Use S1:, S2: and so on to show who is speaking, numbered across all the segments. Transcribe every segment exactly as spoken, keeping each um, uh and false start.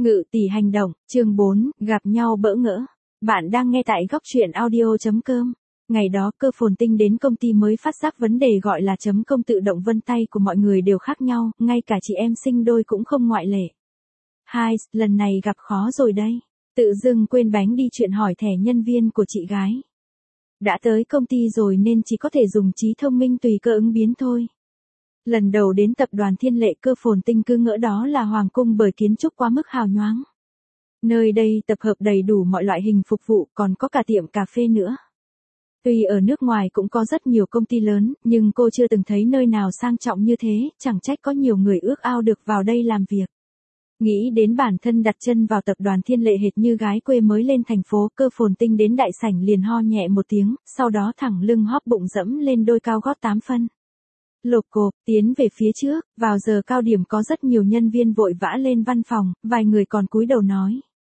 S1: Ngự tỷ hành động, chương bốn, gặp nhau bỡ ngỡ. Bạn đang nghe tại góc truyện audio.com. Ngày đó Cơ Phồn Tinh đến công ty mới phát giác vấn đề gọi là chấm công tự động vân tay của mọi người đều khác nhau, ngay cả chị em sinh đôi cũng không ngoại lệ. Hai, lần này gặp khó rồi đây. Tự dưng quên bánh đi chuyện hỏi thẻ nhân viên của chị gái. Đã tới công ty rồi nên chỉ có thể dùng trí thông minh tùy cơ ứng biến thôi. Lần đầu đến tập đoàn Thiên Lệ, Cơ Phồn Tinh cứ ngỡ đó là hoàng cung bởi kiến trúc quá mức hào nhoáng. Nơi đây tập hợp đầy đủ mọi loại hình phục vụ, còn có cả tiệm cà phê nữa. Tuy ở nước ngoài cũng có rất nhiều công ty lớn, nhưng cô chưa từng thấy nơi nào sang trọng như thế, chẳng trách có nhiều người ước ao được vào đây làm việc. Nghĩ đến bản thân đặt chân vào tập đoàn Thiên Lệ hệt như gái quê mới lên thành phố, Cơ Phồn Tinh đến đại sảnh liền ho nhẹ một tiếng, sau đó thẳng lưng hóp bụng dẫm lên đôi cao gót tám phân. Lộp cộp, tiến về phía trước, vào giờ cao điểm có rất nhiều nhân viên vội vã lên văn phòng, vài người còn cúi đầu nói.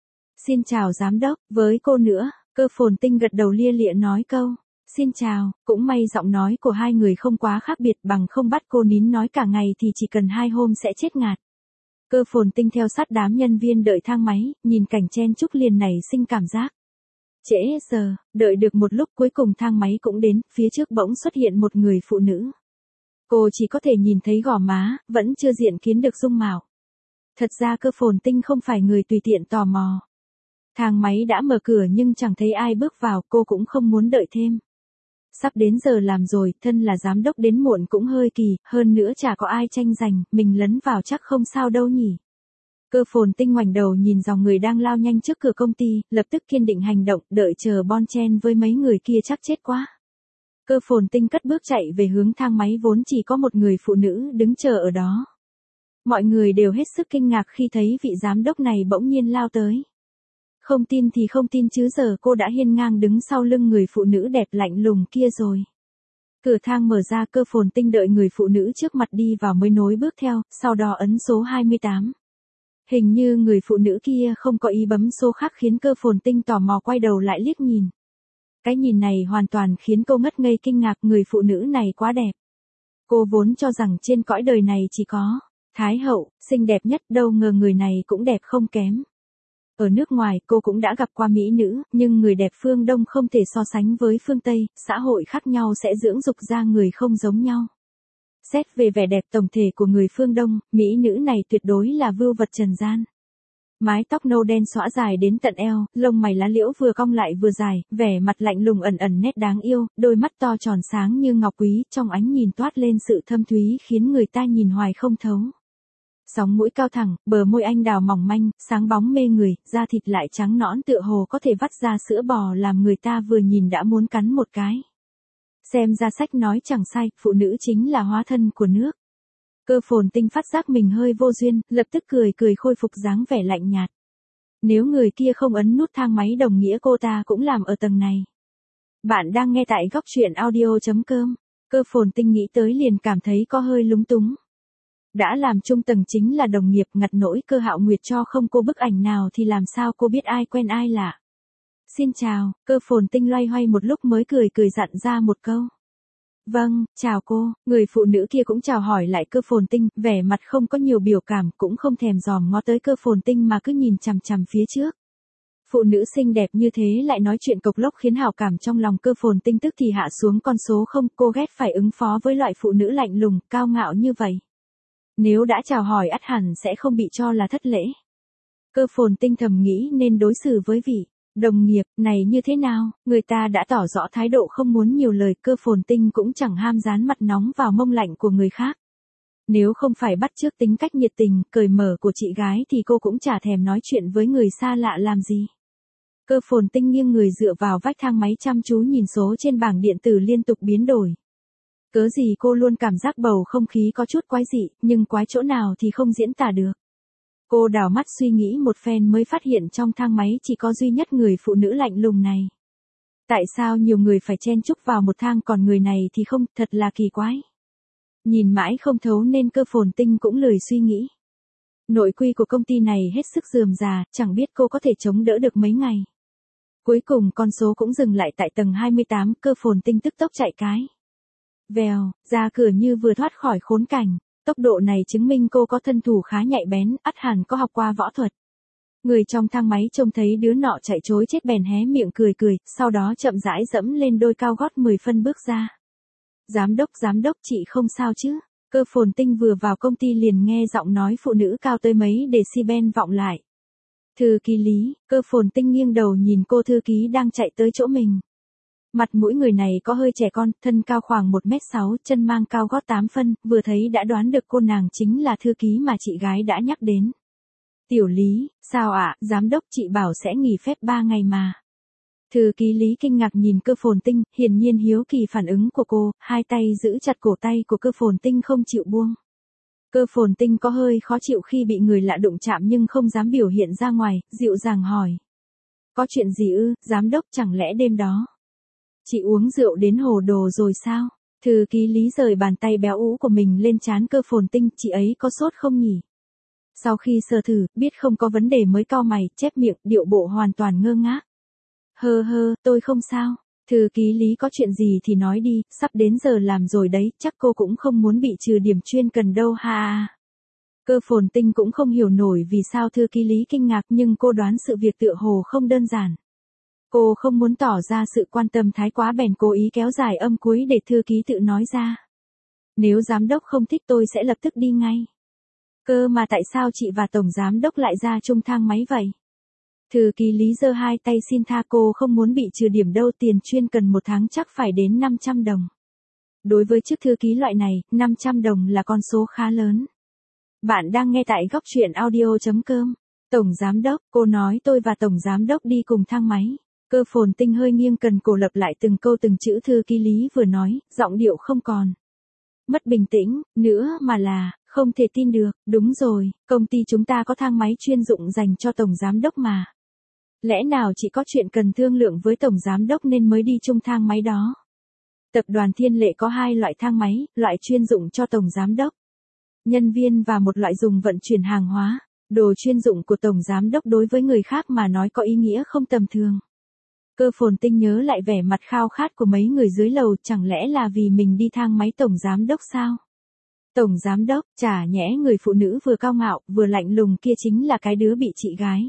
S1: Xin chào giám đốc, với cô nữa, Cơ Phồn Tinh gật đầu lia lịa nói câu. Xin chào, cũng may giọng nói của hai người không quá khác biệt, bằng không bắt cô nín nói cả ngày thì chỉ cần hai hôm sẽ chết ngạt. Cơ Phồn Tinh theo sát đám nhân viên đợi thang máy, nhìn cảnh chen chúc liền nảy sinh cảm giác. Trễ giờ, đợi được một lúc cuối cùng thang máy cũng đến, phía trước bỗng xuất hiện một người phụ nữ. Cô chỉ có thể nhìn thấy gò má, vẫn chưa diện kiến được dung mạo. Thật ra Cơ Phồn Tinh không phải người tùy tiện tò mò. Thang máy đã mở cửa nhưng chẳng thấy ai bước vào, cô cũng không muốn đợi thêm. Sắp đến giờ làm rồi, thân là giám đốc đến muộn cũng hơi kỳ, hơn nữa chả có ai tranh giành, mình lấn vào chắc không sao đâu nhỉ. Cơ Phồn Tinh ngoảnh đầu nhìn dòng người đang lao nhanh trước cửa công ty, lập tức kiên định hành động, đợi chờ bon chen với mấy người kia chắc chết quá. Cơ Phồn Tinh cất bước chạy về hướng thang máy vốn chỉ có một người phụ nữ đứng chờ ở đó. Mọi người đều hết sức kinh ngạc khi thấy vị giám đốc này bỗng nhiên lao tới. Không tin thì không tin chứ giờ cô đã hiên ngang đứng sau lưng người phụ nữ đẹp lạnh lùng kia rồi. Cửa thang mở ra, Cơ Phồn Tinh đợi người phụ nữ trước mặt đi vào mới nối bước theo, sau đó ấn số hai mươi tám. Hình như người phụ nữ kia không có ý bấm số khác khiến Cơ Phồn Tinh tò mò quay đầu lại liếc nhìn. Cái nhìn này hoàn toàn khiến cô ngất ngây kinh ngạc, người phụ nữ này quá đẹp. Cô vốn cho rằng trên cõi đời này chỉ có Thái hậu, xinh đẹp nhất, đâu ngờ người này cũng đẹp không kém. Ở nước ngoài cô cũng đã gặp qua mỹ nữ, nhưng người đẹp phương Đông không thể so sánh với phương Tây, xã hội khác nhau sẽ dưỡng dục ra người không giống nhau. Xét về vẻ đẹp tổng thể của người phương Đông, mỹ nữ này tuyệt đối là vưu vật trần gian. Mái tóc nâu đen xõa dài đến tận eo, lông mày lá liễu vừa cong lại vừa dài, vẻ mặt lạnh lùng ẩn ẩn nét đáng yêu, đôi mắt to tròn sáng như ngọc quý, trong ánh nhìn toát lên sự thâm thúy khiến người ta nhìn hoài không thấu. Sóng mũi cao thẳng, bờ môi anh đào mỏng manh, sáng bóng mê người, da thịt lại trắng nõn tựa hồ có thể vắt ra sữa bò làm người ta vừa nhìn đã muốn cắn một cái. Xem ra sách nói chẳng sai, phụ nữ chính là hóa thân của nước. Cơ Phồn Tinh phát giác mình hơi vô duyên, lập tức cười cười khôi phục dáng vẻ lạnh nhạt. Nếu người kia không ấn nút thang máy đồng nghĩa cô ta cũng làm ở tầng này. Bạn đang nghe tại góc truyện audio.com. Cơ Phồn Tinh nghĩ tới liền cảm thấy có hơi lúng túng. Đã làm chung tầng chính là đồng nghiệp, ngặt nỗi Cơ Hạo Nguyệt cho không cô bức ảnh nào thì làm sao cô biết ai quen ai lạ. Xin chào, Cơ Phồn Tinh loay hoay một lúc mới cười cười dặn ra một câu. Vâng, chào cô, người phụ nữ kia cũng chào hỏi lại Cơ Phồn Tinh, vẻ mặt không có nhiều biểu cảm, cũng không thèm dòm ngó tới Cơ Phồn Tinh mà cứ nhìn chằm chằm phía trước. Phụ nữ xinh đẹp như thế lại nói chuyện cộc lốc khiến hảo cảm trong lòng Cơ Phồn Tinh tức thì hạ xuống con số không, cô ghét phải ứng phó với loại phụ nữ lạnh lùng, cao ngạo như vậy. Nếu đã chào hỏi ắt hẳn sẽ không bị cho là thất lễ. Cơ Phồn Tinh thầm nghĩ nên đối xử với vị đồng nghiệp này như thế nào, người ta đã tỏ rõ thái độ không muốn nhiều lời, Cơ Phồn Tinh cũng chẳng ham dán mặt nóng vào mông lạnh của người khác. Nếu không phải bắt chước tính cách nhiệt tình, cởi mở của chị gái thì cô cũng chả thèm nói chuyện với người xa lạ làm gì. Cơ Phồn Tinh nghiêng người dựa vào vách thang máy chăm chú nhìn số trên bảng điện tử liên tục biến đổi. Cớ gì cô luôn cảm giác bầu không khí có chút quái dị, nhưng quái chỗ nào thì không diễn tả được. Cô đảo mắt suy nghĩ một phen mới phát hiện trong thang máy chỉ có duy nhất người phụ nữ lạnh lùng này. Tại sao nhiều người phải chen chúc vào một thang còn người này thì không, thật là kỳ quái. Nhìn mãi không thấu nên Cơ Phồn Tinh cũng lười suy nghĩ. Nội quy của công ty này hết sức rườm rà, chẳng biết cô có thể chống đỡ được mấy ngày. Cuối cùng con số cũng dừng lại tại tầng hai mươi tám, Cơ Phồn Tinh tức tốc chạy cái. Vèo, ra cửa như vừa thoát khỏi khốn cảnh. Tốc độ này chứng minh cô có thân thủ khá nhạy bén, ắt hẳn có học qua võ thuật. Người trong thang máy trông thấy đứa nọ chạy trối chết bèn hé miệng cười cười, sau đó chậm rãi dẫm lên đôi cao gót mười phân bước ra. Giám đốc, giám đốc, chị không sao chứ? Cơ Phồn Tinh vừa vào công ty liền nghe giọng nói phụ nữ cao tới mấy decibel vọng lại. Thư ký Lý, Cơ Phồn Tinh nghiêng đầu nhìn cô thư ký đang chạy tới chỗ mình. Mặt mũi người này có hơi trẻ con, thân cao khoảng một mét sáu, chân mang cao gót tám phân, vừa thấy đã đoán được cô nàng chính là thư ký mà chị gái đã nhắc đến. Tiểu Lý, sao ạ, giám đốc chị bảo sẽ nghỉ phép ba ngày mà. Thư ký Lý kinh ngạc nhìn Cơ Phồn Tinh, hiển nhiên hiếu kỳ phản ứng của cô, hai tay giữ chặt cổ tay của Cơ Phồn Tinh không chịu buông. Cơ Phồn Tinh có hơi khó chịu khi bị người lạ đụng chạm nhưng không dám biểu hiện ra ngoài, dịu dàng hỏi. Có chuyện gì ư, giám đốc, chẳng lẽ đêm đó chị uống rượu đến hồ đồ rồi sao? Thư ký Lý rời bàn tay béo ú của mình lên trán Cơ Phồn Tinh, chị ấy có sốt không nhỉ? Sau khi sơ thử, biết không có vấn đề mới cau mày, chép miệng, điệu bộ hoàn toàn ngơ ngác. Hơ hơ, tôi không sao. Thư ký Lý có chuyện gì thì nói đi, sắp đến giờ làm rồi đấy, chắc cô cũng không muốn bị trừ điểm chuyên cần đâu ha. Cơ Phồn Tinh cũng không hiểu nổi vì sao thư ký Lý kinh ngạc nhưng cô đoán sự việc tựa hồ không đơn giản. Cô không muốn tỏ ra sự quan tâm thái quá bèn cố ý kéo dài âm cuối để thư ký tự nói ra. Nếu giám đốc không thích tôi sẽ lập tức đi ngay. Cơ mà tại sao chị và tổng giám đốc lại ra chung thang máy vậy? Thư ký Lý giơ hai tay xin tha, cô không muốn bị trừ điểm đâu, tiền chuyên cần một tháng chắc phải đến năm trăm đồng. Đối với chức thư ký loại này, năm trăm đồng là con số khá lớn. Bạn đang nghe tại góc truyện audio chấm com. Tổng giám đốc, cô nói tôi và tổng giám đốc đi cùng thang máy. Cơ Phồn Tinh hơi nghiêng cần cổ lặp lại từng câu từng chữ thư ký Lý vừa nói, giọng điệu không còn mất bình tĩnh, nữa mà là, không thể tin được, đúng rồi, công ty chúng ta có thang máy chuyên dụng dành cho tổng giám đốc mà. Lẽ nào chỉ có chuyện cần thương lượng với tổng giám đốc nên mới đi chung thang máy đó? Tập đoàn Thiên Lệ có hai loại thang máy, loại chuyên dụng cho tổng giám đốc, nhân viên và một loại dùng vận chuyển hàng hóa. Đồ chuyên dụng của tổng giám đốc đối với người khác mà nói có ý nghĩa không tầm thường. Cơ Phồn Tinh nhớ lại vẻ mặt khao khát của mấy người dưới lầu, chẳng lẽ là vì mình đi thang máy tổng giám đốc sao? Tổng giám đốc, chả nhẽ người phụ nữ vừa cao ngạo, vừa lạnh lùng kia chính là cái đứa bị chị gái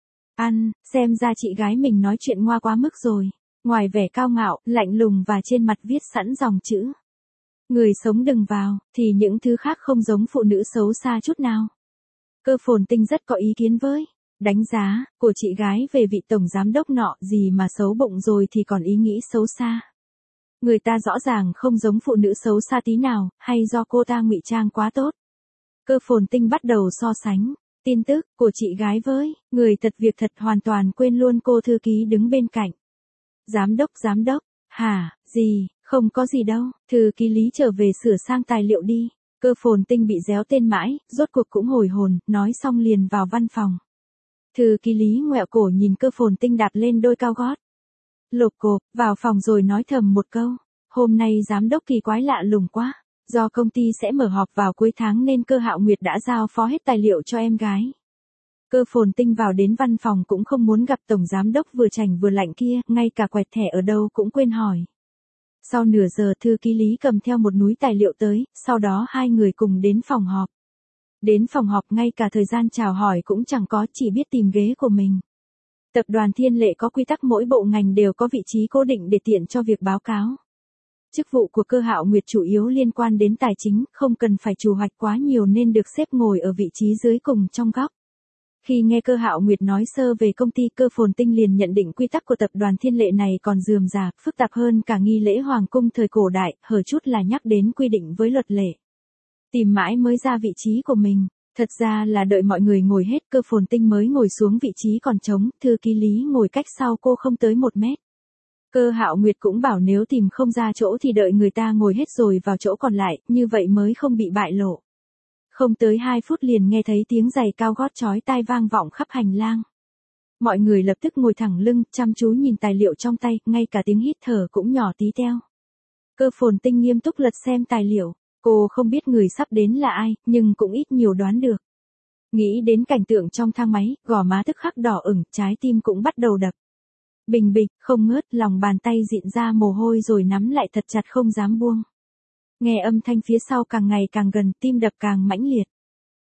S1: ăn, xem ra chị gái mình nói chuyện ngoa quá mức rồi. Ngoài vẻ cao ngạo, lạnh lùng và trên mặt viết sẵn dòng chữ người sống đừng vào, thì những thứ khác không giống phụ nữ xấu xa chút nào. Cơ Phồn Tinh rất có ý kiến với đánh giá của chị gái về vị tổng giám đốc nọ, gì mà xấu bụng rồi thì còn ý nghĩ xấu xa. Người ta rõ ràng không giống phụ nữ xấu xa tí nào, hay do cô ta ngụy trang quá tốt. Cơ Phồn Tinh bắt đầu so sánh tin tức của chị gái với người thật việc thật, hoàn toàn quên luôn cô thư ký đứng bên cạnh. Giám đốc, giám đốc, hả, gì, không có gì đâu, thư ký Lý trở về sửa sang tài liệu đi. Cơ Phồn Tinh bị réo tên mãi, rốt cuộc cũng hồi hồn, nói xong liền vào văn phòng. Thư ký Lý ngoẹo cổ nhìn Cơ Phồn Tinh đạp lên đôi cao gót. Lộp cộp, vào phòng rồi nói thầm một câu. Hôm nay giám đốc kỳ quái lạ lùng quá. Do công ty sẽ mở họp vào cuối tháng nên Cơ Hạo Nguyệt đã giao phó hết tài liệu cho em gái. Cơ Phồn Tinh vào đến văn phòng cũng không muốn gặp tổng giám đốc vừa chảnh vừa lạnh kia, ngay cả quẹt thẻ ở đâu cũng quên hỏi. Sau nửa giờ thư ký Lý cầm theo một núi tài liệu tới, sau đó hai người cùng đến phòng họp. Đến phòng họp ngay cả thời gian chào hỏi cũng chẳng có, chỉ biết tìm ghế của mình. Tập đoàn Thiên Lệ có quy tắc mỗi bộ ngành đều có vị trí cố định để tiện cho việc báo cáo. Chức vụ của Cơ Hạo Nguyệt chủ yếu liên quan đến tài chính, không cần phải chủ hoạch quá nhiều nên được xếp ngồi ở vị trí dưới cùng trong góc. Khi nghe Cơ Hạo Nguyệt nói sơ về công ty, Cơ Phồn Tinh liền nhận định quy tắc của tập đoàn Thiên Lệ này còn rườm rà, phức tạp hơn cả nghi lễ hoàng cung thời cổ đại, hở chút là nhắc đến quy định với luật lệ. Tìm mãi mới ra vị trí của mình, thật ra là đợi mọi người ngồi hết Cơ Phồn Tinh mới ngồi xuống vị trí còn trống, thư ký Lý ngồi cách sau cô không tới một mét. Cơ Hạo Nguyệt cũng bảo nếu tìm không ra chỗ thì đợi người ta ngồi hết rồi vào chỗ còn lại, như vậy mới không bị bại lộ. Không tới hai phút liền nghe thấy tiếng giày cao gót chói tai vang vọng khắp hành lang. Mọi người lập tức ngồi thẳng lưng, chăm chú nhìn tài liệu trong tay, ngay cả tiếng hít thở cũng nhỏ tí teo. Cơ Phồn Tinh nghiêm túc lật xem tài liệu, cô không biết người sắp đến là ai, nhưng cũng ít nhiều đoán được. Nghĩ đến cảnh tượng trong thang máy, gò má tức khắc đỏ ửng, trái tim cũng bắt đầu đập. Bình bịch, không ngớt, lòng bàn tay dịn ra mồ hôi rồi nắm lại thật chặt không dám buông. Nghe âm thanh phía sau càng ngày càng gần, tim đập càng mãnh liệt.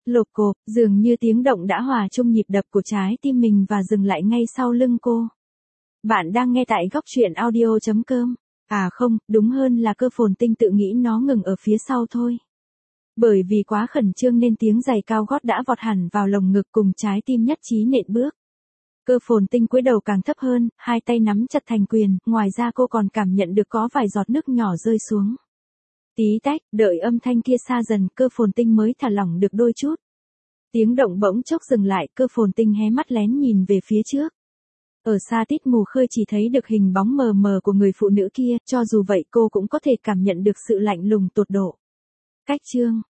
S1: Lộp cộp, dường như tiếng động đã hòa chung nhịp đập của trái tim mình và dừng lại ngay sau lưng cô. Bạn đang nghe tại góc truyện audio.com. À không, đúng hơn là Cơ Phồn Tinh tự nghĩ nó ngừng ở phía sau thôi. Bởi vì quá khẩn trương nên tiếng giày cao gót đã vọt hẳn vào lồng ngực cùng trái tim nhất trí nện bước. Cơ Phồn Tinh cúi đầu càng thấp hơn, hai tay nắm chặt thành quyền, ngoài ra cô còn cảm nhận được có vài giọt nước nhỏ rơi xuống. Tí tách, đợi âm thanh kia xa dần, Cơ Phồn Tinh mới thả lỏng được đôi chút. Tiếng động bỗng chốc dừng lại, Cơ Phồn Tinh hé mắt lén nhìn về phía trước. Ở xa tít mù khơi chỉ thấy được hình bóng mờ mờ của người phụ nữ kia, cho dù vậy cô cũng có thể cảm nhận được sự lạnh lùng tột độ. Cách chương